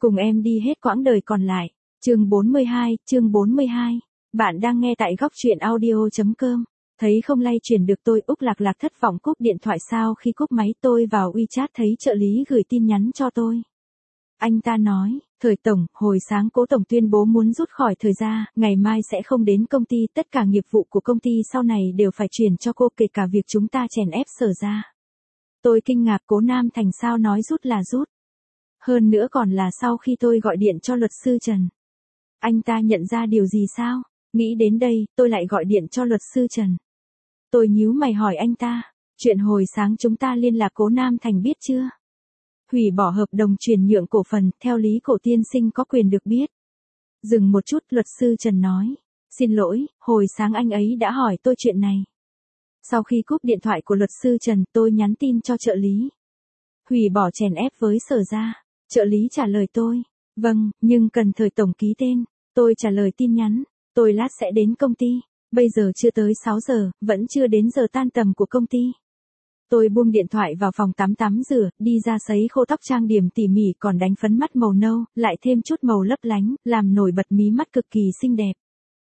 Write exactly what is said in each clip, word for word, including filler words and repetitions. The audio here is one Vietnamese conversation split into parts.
Cùng em đi hết quãng đời còn lại. Chương bốn mươi hai, chương bốn mươi hai. Bạn đang nghe tại góc truyện audio chấm com. Thấy không lay chuyển được tôi Úc Lạc Lạc thất vọng cúp điện thoại. Sau khi cúp máy tôi vào WeChat thấy trợ lý gửi tin nhắn cho tôi. Anh ta nói, Thời Tổng, hồi sáng Cố Tổng tuyên bố muốn rút khỏi Thời Gia, ngày mai sẽ không đến công ty, tất cả nghiệp vụ của công ty sau này đều phải chuyển cho cô, kể cả việc chúng ta chèn ép Sở Gia. Tôi kinh ngạc, Cố Nam Thành sao nói rút là rút. Hơn nữa còn là sau khi tôi gọi điện cho luật sư Trần. Anh ta nhận ra điều gì sao? Nghĩ đến đây, tôi lại gọi điện cho luật sư Trần. Tôi nhíu mày hỏi anh ta, chuyện hồi sáng chúng ta liên lạc Cố Nam Thành biết chưa? Hủy bỏ hợp đồng chuyển nhượng cổ phần, theo lý Cổ tiên sinh có quyền được biết. Dừng một chút, luật sư Trần nói, xin lỗi, hồi sáng anh ấy đã hỏi tôi chuyện này. Sau khi cúp điện thoại của luật sư Trần, tôi nhắn tin cho trợ lý. Hủy bỏ chèn ép với Sở Gia. Trợ lý trả lời tôi, vâng, nhưng cần Thời Tổng ký tên. Tôi trả lời tin nhắn, tôi lát sẽ đến công ty. Bây giờ chưa tới sáu giờ, vẫn chưa đến giờ tan tầm của công ty. Tôi buông điện thoại vào phòng tắm tắm rửa, đi ra sấy khô tóc trang điểm tỉ mỉ, còn đánh phấn mắt màu nâu, lại thêm chút màu lấp lánh, làm nổi bật mí mắt cực kỳ xinh đẹp.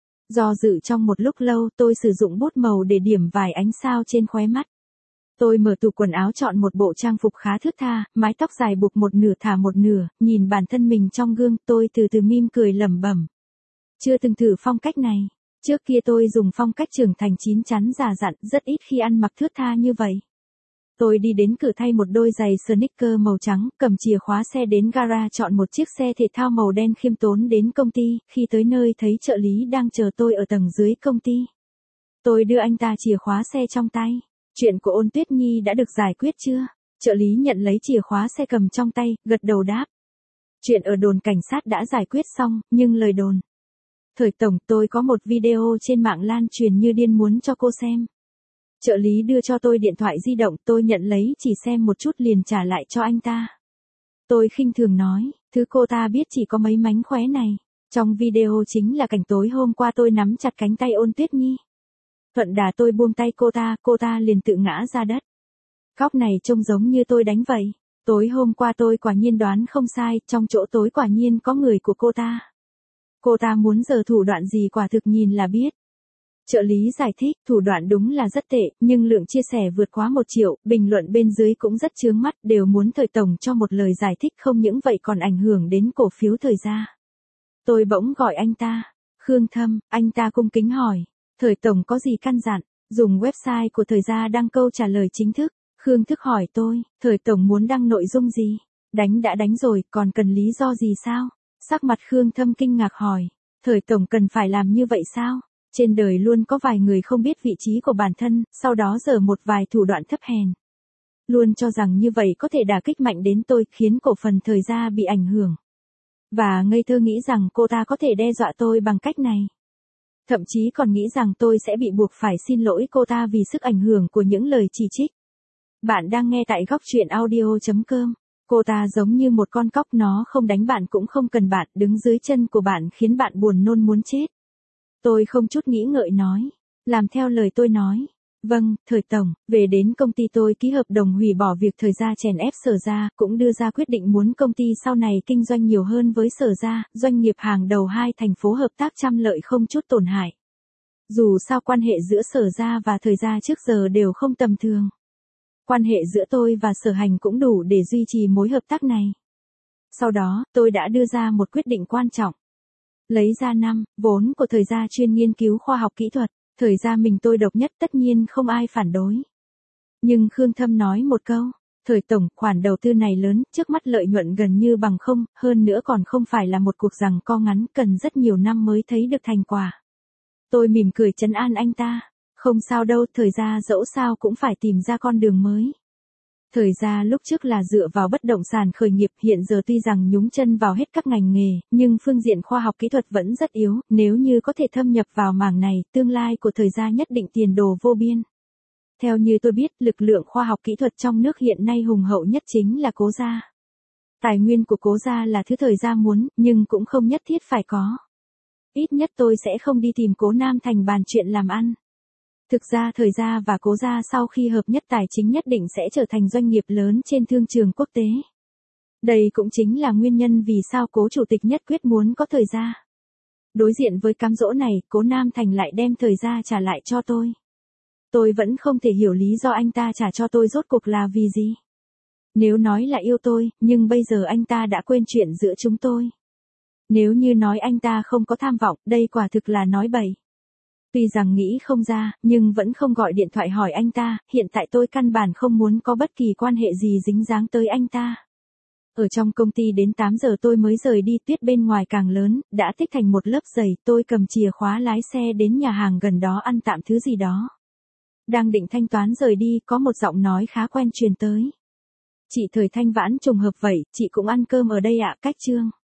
Do dự trong một lúc lâu, tôi sử dụng bút màu để điểm vài ánh sao trên khóe mắt. Tôi mở tủ quần áo chọn một bộ trang phục khá thướt tha, mái tóc dài buộc một nửa thả một nửa, nhìn bản thân mình trong gương, tôi từ từ mỉm cười lẩm bẩm. Chưa từng thử phong cách này, trước kia tôi dùng phong cách trưởng thành chín chắn già dặn, rất ít khi ăn mặc thướt tha như vậy. Tôi đi đến cửa thay một đôi giày sneaker màu trắng, cầm chìa khóa xe đến gara chọn một chiếc xe thể thao màu đen khiêm tốn đến công ty, khi tới nơi thấy trợ lý đang chờ tôi ở tầng dưới công ty. Tôi đưa anh ta chìa khóa xe trong tay. Chuyện của Ôn Tuyết Nhi đã được giải quyết chưa? Trợ lý nhận lấy chìa khóa xe cầm trong tay, gật đầu đáp. Chuyện ở đồn cảnh sát đã giải quyết xong, nhưng lời đồn. Thời Tổng, tôi có một video trên mạng lan truyền như điên muốn cho cô xem. Trợ lý đưa cho tôi điện thoại di động, tôi nhận lấy chỉ xem một chút liền trả lại cho anh ta. Tôi khinh thường nói, thứ cô ta biết chỉ có mấy mánh khóe này. Trong video chính là cảnh tối hôm qua tôi nắm chặt cánh tay Ôn Tuyết Nhi. Thuận đà tôi buông tay cô ta, cô ta liền tự ngã ra đất. Góc này trông giống như tôi đánh vậy. Tối hôm qua tôi quả nhiên đoán không sai, trong chỗ tối quả nhiên có người của cô ta. Cô ta muốn giở thủ đoạn gì quả thực nhìn là biết. Trợ lý giải thích, thủ đoạn đúng là rất tệ, nhưng lượng chia sẻ vượt quá một triệu, bình luận bên dưới cũng rất chướng mắt, đều muốn Thời Tổng cho một lời giải thích, không những vậy còn ảnh hưởng đến cổ phiếu Thời Gia. Tôi bỗng gọi anh ta, Khương Thâm, anh ta cung kính hỏi. Thời Tổng có gì căn dặn, dùng website của Thời Gia đăng câu trả lời chính thức. Khương Thức hỏi tôi, Thời Tổng muốn đăng nội dung gì? Đánh đã đánh rồi, còn cần lý do gì sao? Sắc mặt Khương Thâm kinh ngạc hỏi, Thời Tổng cần phải làm như vậy sao? Trên đời luôn có vài người không biết vị trí của bản thân, sau đó giở một vài thủ đoạn thấp hèn. Luôn cho rằng như vậy có thể đả kích mạnh đến tôi, khiến cổ phần Thời Gia bị ảnh hưởng. Và ngây thơ nghĩ rằng cô ta có thể đe dọa tôi bằng cách này. Thậm chí còn nghĩ rằng tôi sẽ bị buộc phải xin lỗi cô ta vì sức ảnh hưởng của những lời chỉ trích. Bạn đang nghe tại góc truyện audio chấm com. Cô ta giống như một con cóc, nó không đánh bạn cũng không cần bạn, đứng dưới chân của bạn khiến bạn buồn nôn muốn chết. Tôi không chút nghĩ ngợi nói, làm theo lời tôi nói. Vâng, Thời Tổng, về đến công ty tôi ký hợp đồng hủy bỏ việc Thời Gia chèn ép Sở Gia, cũng đưa ra quyết định muốn công ty sau này kinh doanh nhiều hơn với Sở Gia, doanh nghiệp hàng đầu hai thành phố hợp tác trăm lợi không chút tổn hại. Dù sao quan hệ giữa Sở Gia và Thời Gia trước giờ đều không tầm thường. Quan hệ giữa tôi và Sở Hành cũng đủ để duy trì mối hợp tác này. Sau đó, tôi đã đưa ra một quyết định quan trọng. Lấy ra năm vốn của Thời Gia chuyên nghiên cứu khoa học kỹ thuật. Thời Gia mình tôi độc nhất, tất nhiên không ai phản đối. Nhưng Khương Thâm nói một câu, Thời Tổng, khoản đầu tư này lớn, trước mắt lợi nhuận gần như bằng không, hơn nữa còn không phải là một cuộc giằng co ngắn, cần rất nhiều năm mới thấy được thành quả. Tôi mỉm cười trấn an anh ta, không sao đâu, Thời Gia dẫu sao cũng phải tìm ra con đường mới. Thời Gia lúc trước là dựa vào bất động sản khởi nghiệp, hiện giờ tuy rằng nhúng chân vào hết các ngành nghề, nhưng phương diện khoa học kỹ thuật vẫn rất yếu, nếu như có thể thâm nhập vào mảng này, tương lai của Thời Gia nhất định tiền đồ vô biên. Theo như tôi biết, lực lượng khoa học kỹ thuật trong nước hiện nay hùng hậu nhất chính là Cố Gia. Tài nguyên của Cố Gia là thứ Thời Gia muốn, nhưng cũng không nhất thiết phải có. Ít nhất tôi sẽ không đi tìm Cố Nam Thành bàn chuyện làm ăn. Thực ra Thời Gia và Cố Gia sau khi hợp nhất tài chính nhất định sẽ trở thành doanh nghiệp lớn trên thương trường quốc tế. Đây cũng chính là nguyên nhân vì sao cố chủ tịch nhất quyết muốn có thời gia. Đối diện với cám dỗ này, cố Nam Thành lại đem thời gia trả lại cho tôi. Tôi vẫn không thể hiểu lý do anh ta trả cho tôi rốt cuộc là vì gì. Nếu nói là yêu tôi, nhưng bây giờ anh ta đã quên chuyện giữa chúng tôi. Nếu như nói anh ta không có tham vọng, đây quả thực là nói bậy. Tuy rằng nghĩ không ra, nhưng vẫn không gọi điện thoại hỏi anh ta, hiện tại tôi căn bản không muốn có bất kỳ quan hệ gì dính dáng tới anh ta. Ở trong công ty đến tám giờ tôi mới rời đi, tuyết bên ngoài càng lớn, đã tích thành một lớp dày, tôi cầm chìa khóa lái xe đến nhà hàng gần đó ăn tạm thứ gì đó. Đang định thanh toán rời đi, có một giọng nói khá quen truyền tới. Chị Thời Thanh Vãn, trùng hợp vậy, chị cũng ăn cơm ở đây ạ, cách Trương.